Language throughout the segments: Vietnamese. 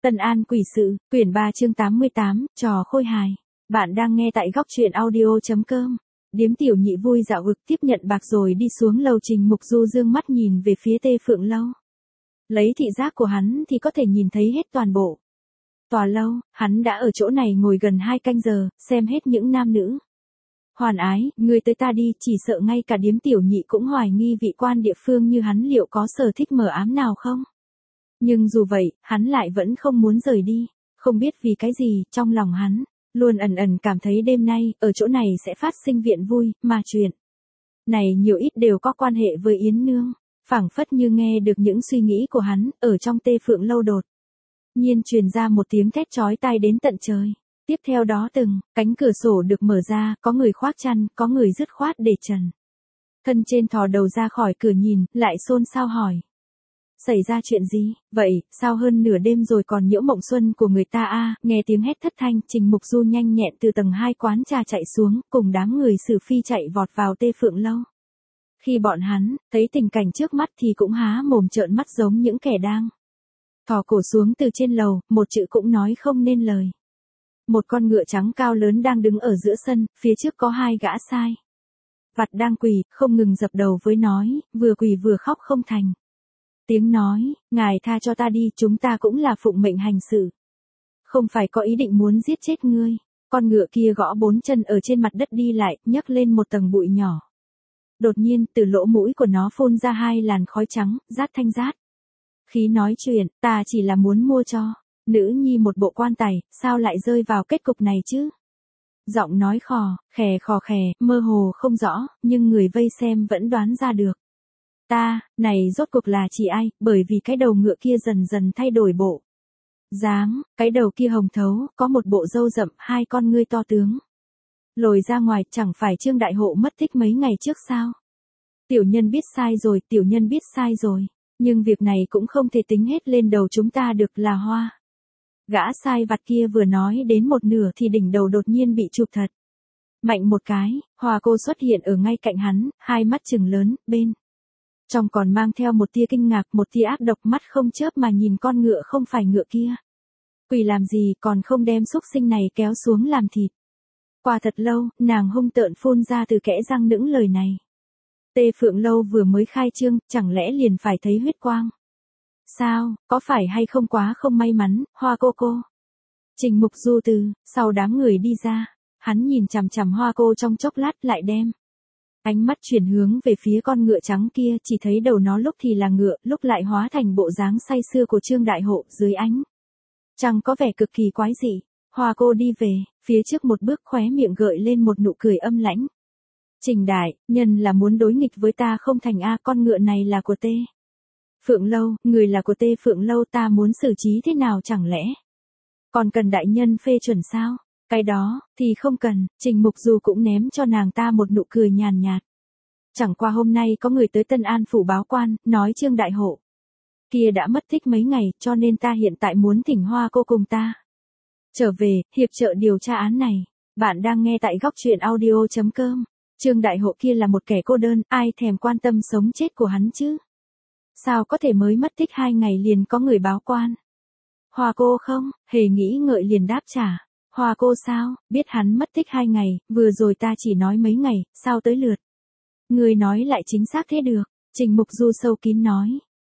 Tân An Quỷ Sự, quyển 3 chương 88, trò khôi hài. Bạn đang nghe tại góc truyện audio.com. Điếm Tiểu Nhị vui dạo ực tiếp nhận bạc rồi đi xuống lầu. Trình Mục Du dương mắt nhìn về phía Tê Phượng Lâu. Lấy thị giác của hắn thì có thể nhìn thấy hết toàn bộ tòa lâu. Hắn đã ở chỗ này ngồi gần 2 canh giờ, xem hết những nam nữ hoàn ái, người tới ta đi, chỉ sợ ngay cả Điếm Tiểu Nhị cũng hoài nghi vị quan địa phương như hắn liệu có sở thích mờ ám nào không. Nhưng dù vậy, hắn lại vẫn không muốn rời đi. Không biết vì cái gì, trong lòng hắn luôn ẩn ẩn cảm thấy đêm nay, ở chỗ này sẽ phát sinh viện vui, mà chuyện này nhiều ít đều có quan hệ với Yến Nương. Phảng phất như nghe được những suy nghĩ của hắn, ở trong Tê Phượng Lâu đột nhiên truyền ra một tiếng thét chói tai đến tận trời. Tiếp theo đó từng cánh cửa sổ được mở ra, có người khoác chăn, có người dứt khoát để trần thân trên thò đầu ra khỏi cửa nhìn, lại xôn xao hỏi. Xảy ra chuyện gì, vậy, sao hơn nửa đêm rồi còn nhiễu mộng xuân của người ta a? Nghe tiếng hét thất thanh, Trình Mục Du nhanh nhẹn từ tầng 2 quán trà chạy xuống, cùng đám người Sử Phi chạy vọt vào Tê Phượng Lâu. Khi bọn hắn thấy tình cảnh trước mắt thì cũng há mồm trợn mắt giống những kẻ đang thò cổ xuống từ trên lầu, một chữ cũng nói không nên lời. Một con ngựa trắng cao lớn đang đứng ở giữa sân, phía trước có 2 gã sai vặt đang quỳ, không ngừng dập đầu với nói, vừa quỳ vừa khóc không thành tiếng nói, ngài tha cho ta đi, chúng ta cũng là phụng mệnh hành sự, không phải có ý định muốn giết chết ngươi. Con ngựa kia gõ 4 chân ở trên mặt đất đi lại, nhấc lên một tầng bụi nhỏ. Đột nhiên, từ lỗ mũi của nó phun ra 2 làn khói trắng, rát thanh rát khí nói chuyện, ta chỉ là muốn mua cho nữ nhi một bộ quan tài, sao lại rơi vào kết cục này chứ? Giọng nói khò khè, mơ hồ không rõ, nhưng người vây xem vẫn đoán ra được. Ta, này rốt cuộc là chỉ ai, bởi vì cái đầu ngựa kia dần dần thay đổi bộ dáng, cái đầu kia hồng thấu, có một bộ râu rậm, 2 con ngươi to tướng lồi ra ngoài, chẳng phải Trương Đại Hộ mất tích mấy ngày trước sao? Tiểu nhân biết sai rồi, nhưng việc này cũng không thể tính hết lên đầu chúng ta được là Hoa. Gã sai vặt kia vừa nói đến một nửa thì đỉnh đầu đột nhiên bị chụp thật mạnh một cái, Hoa cô xuất hiện ở ngay cạnh hắn, 2 mắt trừng lớn, bên trong còn mang theo một tia kinh ngạc, một tia ác độc, mắt không chớp mà nhìn con ngựa không phải ngựa kia. Quỳ làm gì, còn không đem xúc sinh này kéo xuống làm thịt. Qua thật lâu, nàng hung tợn phun ra từ kẽ răng những lời này. Tê Phượng Lâu vừa mới khai trương, chẳng lẽ liền phải thấy huyết quang? Sao, có phải hay không quá không may mắn, Hoa cô? Trình Mục Du từ sau đám người đi ra, hắn nhìn chằm chằm Hoa cô trong chốc lát, lại đem ánh mắt chuyển hướng về phía con ngựa trắng kia, chỉ thấy đầu nó lúc thì là ngựa, lúc lại hóa thành bộ dáng say sưa của Trương Đại Hộ, dưới ánh trăng có vẻ cực kỳ quái dị. Hoa cô đi về, phía trước một bước, khóe miệng gợi lên một nụ cười âm lãnh. Trình đại nhân là muốn đối nghịch với ta không thành a? Con ngựa này là của Tê Phượng Lâu, người là của Tê Phượng Lâu, ta muốn xử trí thế nào chẳng lẽ còn cần đại nhân phê chuẩn sao? Cái đó thì không cần. Trình Mục Du cũng ném cho nàng ta một nụ cười nhàn nhạt. Chẳng qua hôm nay có người tới Tân An phủ báo quan, nói Trương Đại Hộ kia đã mất tích mấy ngày, cho nên ta hiện tại muốn thỉnh Hoa cô cùng ta trở về, hiệp trợ điều tra án này. Bạn đang nghe tại góc truyện audio.com. Trương Đại Hộ kia là một kẻ cô đơn, ai thèm quan tâm sống chết của hắn chứ? Sao có thể mới mất tích 2 ngày liền có người báo quan? Hoa cô không, hề nghĩ ngợi liền đáp trả. Hoa cô sao, biết hắn mất tích 2 ngày, vừa rồi ta chỉ nói mấy ngày, sao tới lượt người nói lại chính xác thế được? Trình Mục Du sâu kín nói.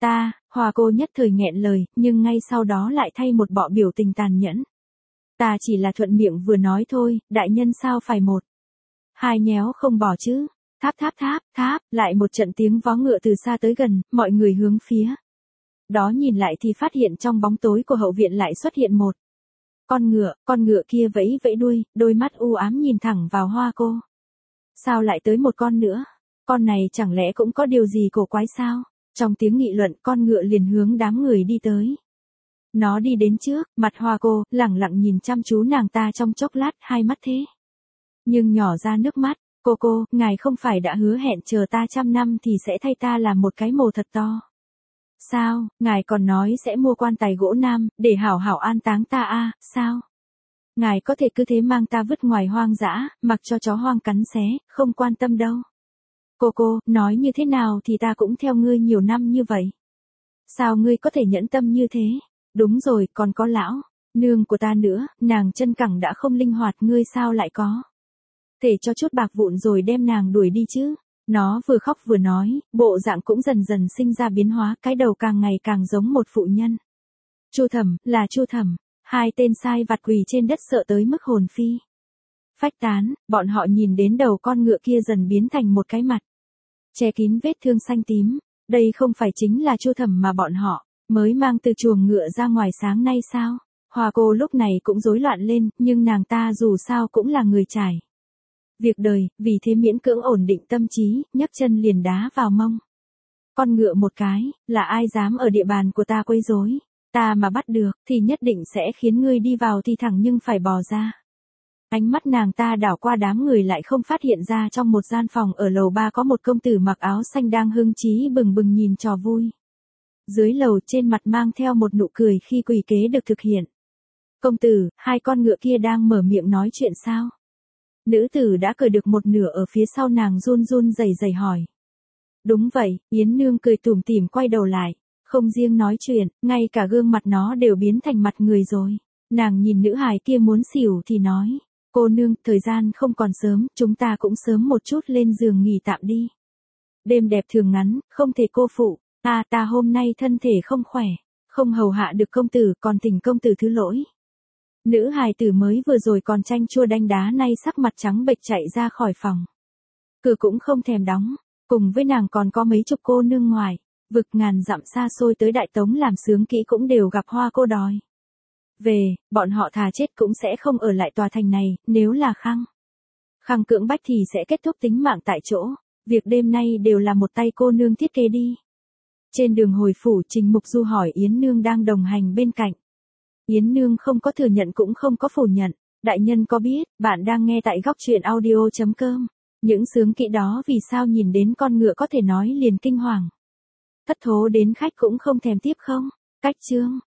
Hoa cô nhất thời nghẹn lời, nhưng ngay sau đó lại thay một bộ biểu tình tàn nhẫn. Ta chỉ là thuận miệng vừa nói thôi, đại nhân sao phải 1, 2 nhéo không bỏ chứ? Tháp, lại một trận tiếng vó ngựa từ xa tới gần, mọi người hướng phía đó nhìn lại thì phát hiện trong bóng tối của hậu viện lại xuất hiện một con ngựa kia vẫy vẫy đuôi, đôi mắt u ám nhìn thẳng vào Hoa cô. Sao lại tới một con nữa? Con này chẳng lẽ cũng có điều gì cổ quái sao? Trong tiếng nghị luận, con ngựa liền hướng đám người đi tới. Nó đi đến trước, mặt Hoa cô lẳng lặng nhìn chăm chú nàng ta trong chốc lát, 2 mắt thế nhưng nhỏ ra nước mắt. Cô, ngài không phải đã hứa hẹn chờ ta 100 năm thì sẽ thay ta làm một cái mồ thật to sao? Ngài còn nói sẽ mua quan tài gỗ nam, để hảo hảo an táng ta a? Sao? Ngài có thể cứ thế mang ta vứt ngoài hoang dã, mặc cho chó hoang cắn xé, không quan tâm đâu. Cô, nói như thế nào thì ta cũng theo ngươi nhiều năm như vậy. Sao ngươi có thể nhẫn tâm như thế? Đúng rồi, còn có lão nương của ta nữa, nàng chân cẳng đã không linh hoạt, ngươi sao lại có thể cho chút bạc vụn rồi đem nàng đuổi đi chứ. Nó vừa khóc vừa nói, bộ dạng cũng dần dần sinh ra biến hóa, cái đầu càng ngày càng giống một phụ nhân. Chu Thẩm, là Chu Thẩm. Hai tên sai vặt quỳ trên đất sợ tới mức hồn phi phách tán, bọn họ nhìn đến đầu con ngựa kia dần biến thành một cái mặt che kín vết thương xanh tím. Đây không phải chính là Chu Thẩm mà bọn họ mới mang từ chuồng ngựa ra ngoài sáng nay sao? Hoa cô lúc này cũng rối loạn lên, nhưng nàng ta dù sao cũng là người trải việc đời, vì thế miễn cưỡng ổn định tâm trí, nhấc chân liền đá vào mông con ngựa một cái, là ai dám ở địa bàn của ta quấy rối, ta mà bắt được thì nhất định sẽ khiến ngươi đi vào thì thẳng nhưng phải bò ra. Ánh mắt nàng ta đảo qua đám người lại không phát hiện ra trong một gian phòng ở lầu 3 có một công tử mặc áo xanh đang hưng trí bừng bừng nhìn trò vui. Dưới lầu trên mặt mang theo một nụ cười khi quỷ kế được thực hiện. Công tử, hai con ngựa kia đang mở miệng nói chuyện sao? Nữ tử đã cười được một nửa ở phía sau nàng run run rẩy rẩy hỏi. Đúng vậy, Yến Nương cười tủm tỉm quay đầu lại. Không riêng nói chuyện, ngay cả gương mặt nó đều biến thành mặt người rồi. Nàng nhìn nữ hài kia muốn xỉu thì nói. Cô nương, thời gian không còn sớm, chúng ta cũng sớm một chút lên giường nghỉ tạm đi. Đêm đẹp thường ngắn, không thể cô phụ. Ta hôm nay thân thể không khỏe, không hầu hạ được công tử, còn thỉnh công tử thứ lỗi. Nữ hài tử mới vừa rồi còn chanh chua đanh đá nay sắc mặt trắng bệch chạy ra khỏi phòng. Cửa cũng không thèm đóng, cùng với nàng còn có mấy chục cô nương ngoài, vực ngàn dặm xa xôi tới Đại Tống làm sướng kỹ cũng đều gặp Hoa cô đòi về, bọn họ thà chết cũng sẽ không ở lại tòa thành này, nếu là Khang cưỡng bách thì sẽ kết thúc tính mạng tại chỗ, việc đêm nay đều là một tay cô nương thiết kế đi. Trên đường hồi phủ Trình Mục Du hỏi Yến Nương đang đồng hành bên cạnh. Yến Nương không có thừa nhận cũng không có phủ nhận, đại nhân có biết, bạn đang nghe tại góc truyện audio.com, những sướng kỹ đó vì sao nhìn đến con ngựa có thể nói liền kinh hoàng. Thất thố đến khách cũng không thèm tiếp không? Cách chương